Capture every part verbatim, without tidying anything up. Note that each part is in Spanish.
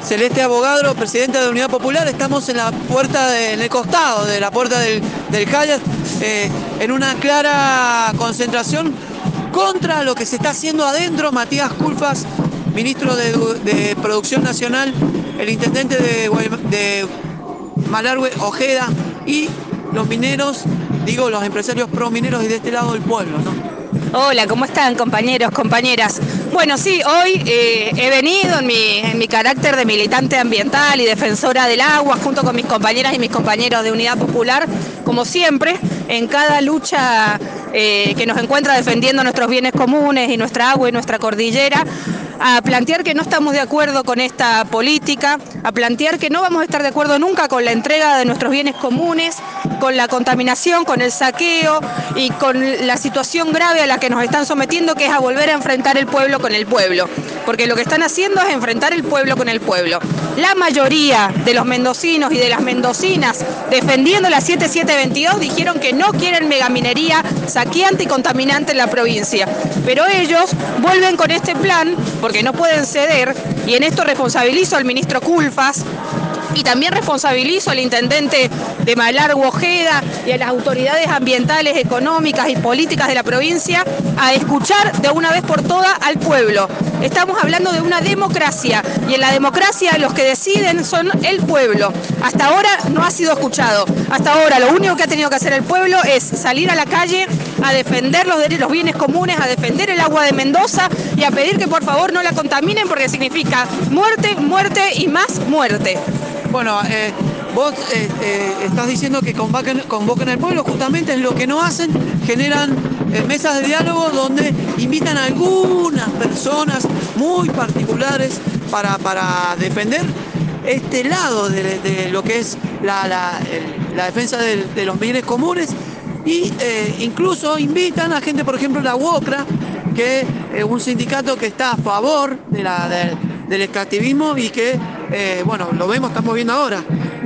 Celeste Abogadro, presidenta de Unidad Popular. Estamos en la puerta, de, en el costado de la puerta del, del Hyatt, eh, en una clara concentración contra lo que se está haciendo adentro. Matías Culfas, ministro de, de Producción Nacional, el intendente de, de Malargüe, Ojeda, y los mineros, digo, los empresarios pro mineros y de este lado del pueblo, ¿no? Hola, ¿cómo están, compañeros, compañeras? Bueno, sí, hoy eh, he venido en mi, en mi carácter de militante ambiental y defensora del agua, junto con mis compañeras y mis compañeros de Unidad Popular, como siempre, en cada lucha eh, que nos encuentra defendiendo nuestros bienes comunes y nuestra agua y nuestra cordillera, a plantear que no estamos de acuerdo con esta política, a plantear que no vamos a estar de acuerdo nunca con la entrega de nuestros bienes comunes, con la contaminación, con el saqueo y con la situación grave a la que nos están sometiendo, que es a volver a enfrentar el pueblo con el pueblo. Porque lo que están haciendo es enfrentar el pueblo con el pueblo. La mayoría de los mendocinos y de las mendocinas defendiendo la siete siete veintidós dijeron que no quieren megaminería saqueante y contaminante en la provincia. Pero ellos vuelven con este plan porque no pueden ceder, y en esto responsabilizo al ministro Culfas y también responsabilizo al intendente de Malargüe, Ojeda, y a las autoridades ambientales, económicas y políticas de la provincia a escuchar de una vez por todas al pueblo. Estamos hablando de una democracia, y en la democracia los que deciden son el pueblo. Hasta ahora no ha sido escuchado. Hasta ahora lo único que ha tenido que hacer el pueblo es salir a la calle a defender los, los bienes comunes, a defender el agua de Mendoza y a pedir que por favor no la contaminen, porque significa muerte, muerte y más muerte. Bueno, eh, vos eh, eh, estás diciendo que convoquen, convoquen al pueblo, justamente es lo que no hacen, generan eh, mesas de diálogo donde invitan a algunas personas muy particulares para, para defender este lado de, de lo que es la, la, el, la defensa de, de los bienes comunes, y eh, incluso invitan a gente, por ejemplo, la UOCRA, que es eh, un sindicato que está a favor de la, de, del extractivismo y que, eh, bueno, lo vemos, estamos viendo ahora,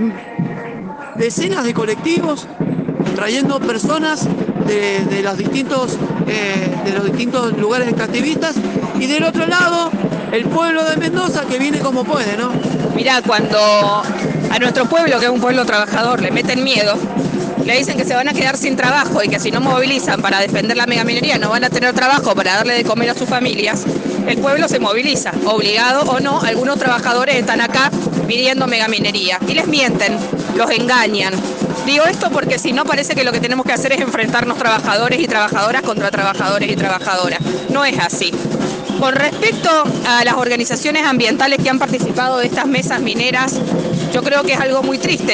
decenas de colectivos trayendo personas de, de, los, distintos, eh, de los distintos lugares extractivistas, y del otro lado el pueblo de Mendoza que viene como puede, ¿no? Mirá, cuando a nuestro pueblo, que es un pueblo trabajador, le meten miedo, le dicen que se van a quedar sin trabajo y que si no movilizan para defender la megaminería no van a tener trabajo para darle de comer a sus familias, el pueblo se moviliza, obligado o no. Algunos trabajadores están acá pidiendo megaminería y les mienten, los engañan. Digo esto porque si no, parece que lo que tenemos que hacer es enfrentarnos trabajadores y trabajadoras contra trabajadores y trabajadoras. No es así. Con respecto a las organizaciones ambientales que han participado de estas mesas mineras, yo creo que es algo muy triste.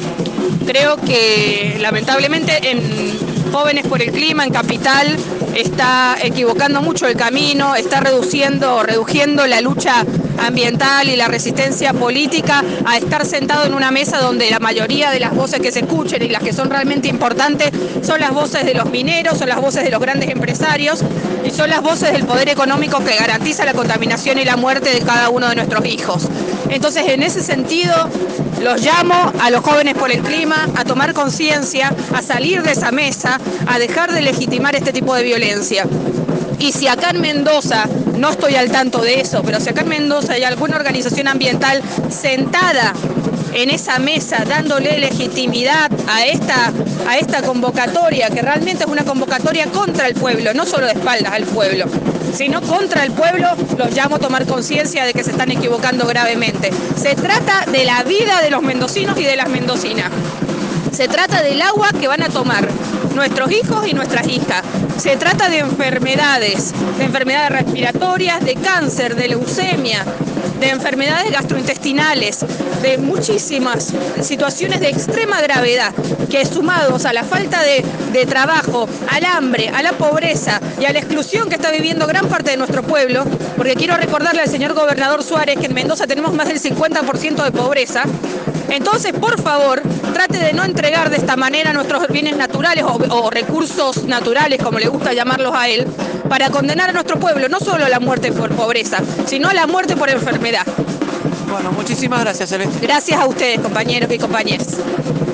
Creo que lamentablemente en Jóvenes por el Clima, en Capital, está equivocando mucho el camino, está reduciendo, reduciendo la lucha ambiental y la resistencia política a estar sentado en una mesa donde la mayoría de las voces que se escuchen y las que son realmente importantes son las voces de los mineros, son las voces de los grandes empresarios y son las voces del poder económico que garantiza la contaminación y la muerte de cada uno de nuestros hijos. Entonces, en ese sentido, los llamo a los Jóvenes por el Clima a tomar conciencia, a salir de esa mesa, a dejar de legitimar este tipo de violencia. Y si acá en Mendoza, no estoy al tanto de eso, pero si acá en Mendoza hay alguna organización ambiental sentada en esa mesa dándole legitimidad a esta, a esta convocatoria, que realmente es una convocatoria contra el pueblo, no solo de espaldas al pueblo, sino contra el pueblo, los llamo a tomar conciencia de que se están equivocando gravemente. Se trata de la vida de los mendocinos y de las mendocinas. Se trata del agua que van a tomar nuestros hijos y nuestras hijas. Se trata de enfermedades, de enfermedades respiratorias, de cáncer, de leucemia, de enfermedades gastrointestinales, de muchísimas situaciones de extrema gravedad, que sumados a la falta de, de trabajo, al hambre, a la pobreza y a la exclusión que está viviendo gran parte de nuestro pueblo, porque quiero recordarle al señor gobernador Suárez que en Mendoza tenemos más del cincuenta por ciento de pobreza. Entonces, por favor, trate de no entregar de esta manera nuestros bienes naturales o, o recursos naturales, como le gusta llamarlos a él, para condenar a nuestro pueblo, no solo a la muerte por pobreza, sino a la muerte por enfermedad. Bueno, muchísimas gracias, Celeste. Gracias a ustedes, compañeros y compañeras.